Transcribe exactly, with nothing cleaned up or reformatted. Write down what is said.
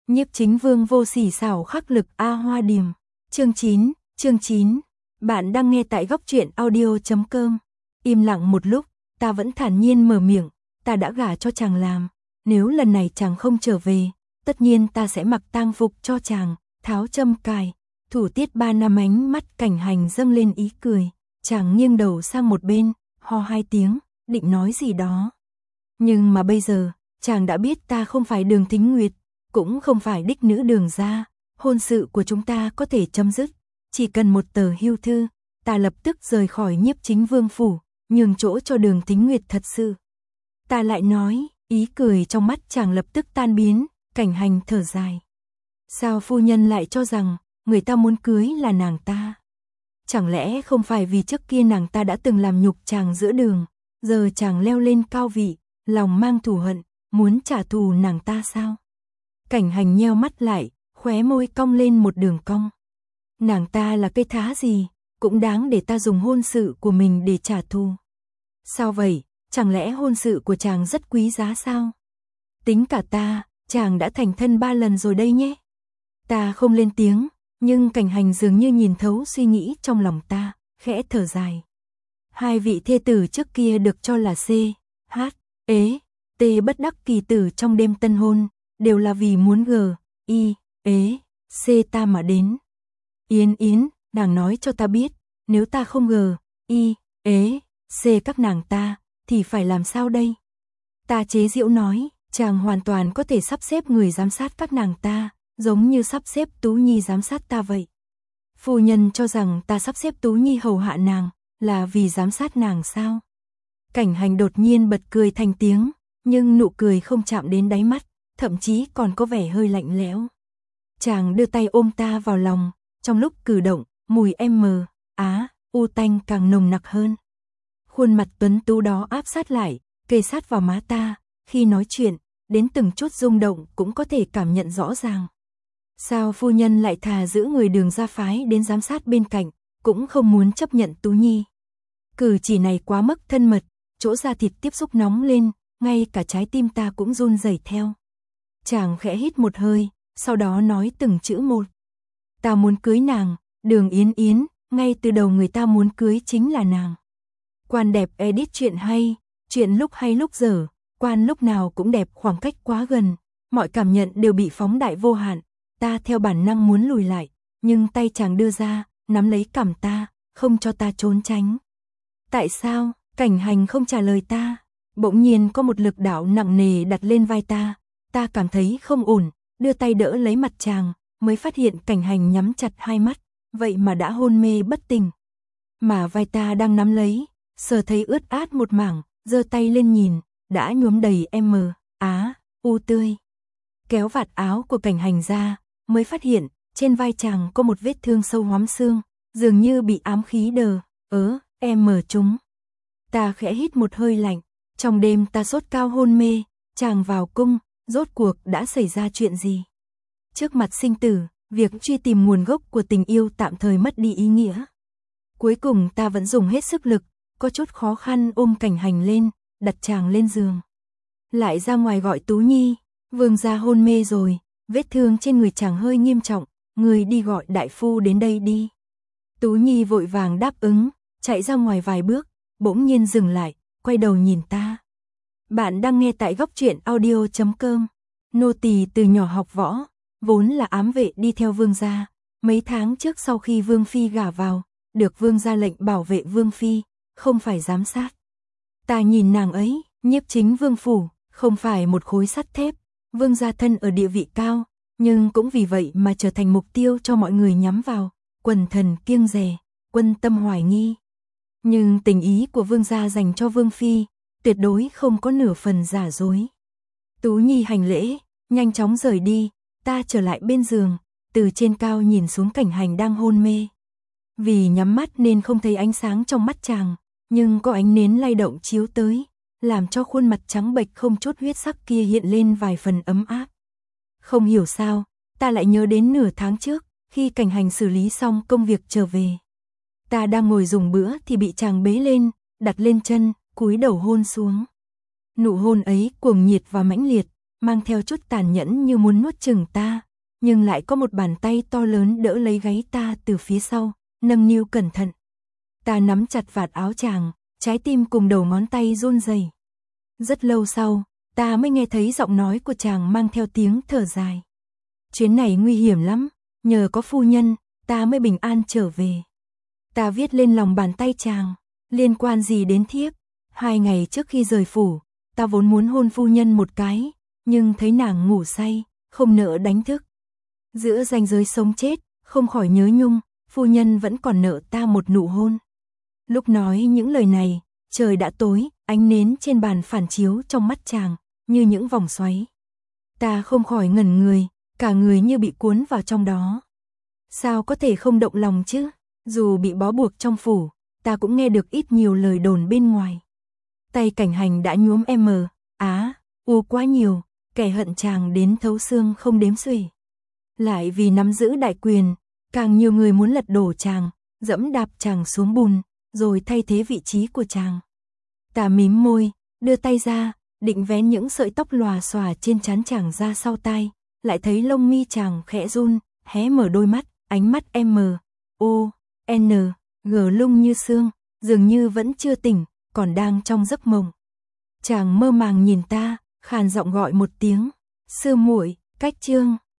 Nhiếp Chính Vương vô sỉ xảo khắc lực A Hoa Điềm. Chương chín, chương chín. Bạn đang nghe tại góc truyện audio chấm com. Im lặng một lúc, ta vẫn thản nhiên mở miệng, ta đã gả cho chàng làm, nếu lần này chàng không trở về, tất nhiên ta sẽ mặc tang phục cho chàng, tháo châm cài. Thủ tiết ba năm ánh mắt Cảnh Hành dâng lên ý cười, chàng nghiêng đầu sang một bên, ho hai tiếng, định nói gì đó. Nhưng mà bây giờ, chàng đã biết ta không phải Đường Thính Nguyệt, cũng không phải đích nữ Đường gia, hôn sự của chúng ta có thể chấm dứt, chỉ cần một tờ hưu thư, ta lập tức rời khỏi Nhiếp Chính Vương phủ, nhường chỗ cho Đường Thính Nguyệt thật sự. Ta lại nói, ý cười trong mắt chàng lập tức tan biến, Cảnh Hành thở dài. Sao phu nhân lại cho rằng, người ta muốn cưới là nàng ta? Chẳng lẽ không phải vì trước kia nàng ta đã từng làm nhục chàng giữa đường, giờ chàng leo lên cao vị, lòng mang thù hận, muốn trả thù nàng ta sao? Cảnh Hành nheo mắt lại, khóe môi cong lên một đường cong. Nàng ta là cây thá gì, cũng đáng để ta dùng hôn sự của mình để trả thù. Sao vậy, chẳng lẽ hôn sự của chàng rất quý giá sao? Tính cả ta, chàng đã thành thân ba lần rồi đây nhé. Ta không lên tiếng, nhưng Cảnh Hành dường như nhìn thấu suy nghĩ trong lòng ta, khẽ thở dài. Hai vị thê tử trước kia được cho là C, H, ế, T bất đắc kỳ tử trong đêm tân hôn, đều là vì muốn G, I, ế, C ta mà đến. Yến Yến, nàng nói cho ta biết, nếu ta không G, I, ế, C các nàng ta, thì phải làm sao đây? Ta chế giễu nói, chàng hoàn toàn có thể sắp xếp người giám sát các nàng ta, giống như sắp xếp Tú Nhi giám sát ta vậy. Phu nhân cho rằng ta sắp xếp Tú Nhi hầu hạ nàng, là vì giám sát nàng sao? Cảnh Hành đột nhiên bật cười thành tiếng, nhưng nụ cười không chạm đến đáy mắt, thậm chí còn có vẻ hơi lạnh lẽo. Chàng đưa tay ôm ta vào lòng, trong lúc cử động, mùi M, Á, U tanh càng nồng nặc hơn. Khuôn mặt tuấn tú đó áp sát lại, kề sát vào má ta, khi nói chuyện, đến từng chút rung động cũng có thể cảm nhận rõ ràng. Sao phu nhân lại thà giữ người Đường gia phái đến giám sát bên cạnh, cũng không muốn chấp nhận Tú Nhi? Cử chỉ này quá mức thân mật, chỗ da thịt tiếp xúc nóng lên, ngay cả trái tim ta cũng run rẩy theo. Chàng khẽ hít một hơi, sau đó nói từng chữ một. Ta muốn cưới nàng, Đường Yến Yến, ngay từ đầu người ta muốn cưới chính là nàng. Quan đẹp edit chuyện hay, chuyện lúc hay lúc dở, quan lúc nào cũng đẹp, khoảng cách quá gần, mọi cảm nhận đều bị phóng đại vô hạn. Ta theo bản năng muốn lùi lại, nhưng tay chàng đưa ra, nắm lấy cằm ta, không cho ta trốn tránh. Tại sao? Cảnh Hành không trả lời ta. Bỗng nhiên có một lực đạo nặng nề đặt lên vai ta, ta cảm thấy không ổn, đưa tay đỡ lấy mặt chàng, mới phát hiện Cảnh Hành nhắm chặt hai mắt, vậy mà đã hôn mê bất tỉnh. Mà vai ta đang nắm lấy, sờ thấy ướt át một mảng, giơ tay lên nhìn, đã nhuốm đầy M, Á, U tươi. Kéo vạt áo của Cảnh Hành ra, mới phát hiện, trên vai chàng có một vết thương sâu hoắm xương, dường như bị ám khí đờ, ớ, M trúng. Ta khẽ hít một hơi lạnh, trong đêm ta sốt cao hôn mê, chàng vào cung, rốt cuộc đã xảy ra chuyện gì? Trước mặt sinh tử, việc truy tìm nguồn gốc của tình yêu tạm thời mất đi ý nghĩa. Cuối cùng ta vẫn dùng hết sức lực, có chút khó khăn ôm Cảnh Hành lên, đặt chàng lên giường. Lại ra ngoài gọi Tú Nhi, vương gia hôn mê rồi, vết thương trên người chàng hơi nghiêm trọng, người đi gọi đại phu đến đây đi. Tú Nhi vội vàng đáp ứng, chạy ra ngoài vài bước, bỗng nhiên dừng lại, quay đầu nhìn ta. Bạn đang nghe tại góc truyện audio chấm com. Nô tỳ từ nhỏ học võ, vốn là ám vệ đi theo vương gia. Mấy tháng trước sau khi vương phi gả vào, được vương gia lệnh bảo vệ vương phi, không phải giám sát. Ta nhìn nàng ấy, Nhiếp Chính Vương phủ, không phải một khối sắt thép. Vương gia thân ở địa vị cao, nhưng cũng vì vậy mà trở thành mục tiêu cho mọi người nhắm vào, quần thần kiêng dè, quân tâm hoài nghi. Nhưng tình ý của vương gia dành cho vương phi, tuyệt đối không có nửa phần giả dối. Tú Nhi hành lễ, nhanh chóng rời đi, ta trở lại bên giường, từ trên cao nhìn xuống Cảnh Hành đang hôn mê. Vì nhắm mắt nên không thấy ánh sáng trong mắt chàng, nhưng có ánh nến lay động chiếu tới, làm cho khuôn mặt trắng bệch không chút huyết sắc kia hiện lên vài phần ấm áp. Không hiểu sao, ta lại nhớ đến nửa tháng trước, khi Cảnh Hành xử lý xong công việc trở về. Ta đang ngồi dùng bữa thì bị chàng bế lên, đặt lên chân, cúi đầu hôn xuống. Nụ hôn ấy cuồng nhiệt và mãnh liệt, mang theo chút tàn nhẫn như muốn nuốt chửng ta, nhưng lại có một bàn tay to lớn đỡ lấy gáy ta từ phía sau, nâng niu cẩn thận. Ta nắm chặt vạt áo chàng, trái tim cùng đầu ngón tay run rẩy. Rất lâu sau, ta mới nghe thấy giọng nói của chàng mang theo tiếng thở dài. Chuyến này nguy hiểm lắm, nhờ có phu nhân, ta mới bình an trở về. Ta viết lên lòng bàn tay chàng, liên quan gì đến thiếp? Hai ngày trước khi rời phủ, ta vốn muốn hôn phu nhân một cái, nhưng thấy nàng ngủ say, không nỡ đánh thức. Giữa ranh giới sống chết, không khỏi nhớ nhung, phu nhân vẫn còn nợ ta một nụ hôn. Lúc nói những lời này, trời đã tối, ánh nến trên bàn phản chiếu trong mắt chàng, như những vòng xoáy. Ta không khỏi ngẩn người, cả người như bị cuốn vào trong đó. Sao có thể không động lòng chứ? Dù bị bó buộc trong phủ, ta cũng nghe được ít nhiều lời đồn bên ngoài. Tay cảnh hành đã nhuốm em á, u quá nhiều, kẻ hận chàng đến thấu xương không đếm xuể. Lại vì nắm giữ đại quyền, càng nhiều người muốn lật đổ chàng, dẫm đạp chàng xuống bùn, rồi thay thế vị trí của chàng. Ta mím môi, đưa tay ra, định vén những sợi tóc lòa xòa trên trán chàng ra sau tai, lại thấy lông mi chàng khẽ run, hé mở đôi mắt, ánh mắt M, O, N, G lung như sương, dường như vẫn chưa tỉnh, còn đang trong giấc mộng. Chàng mơ màng nhìn ta, khàn giọng gọi một tiếng, sư muội, cách chương.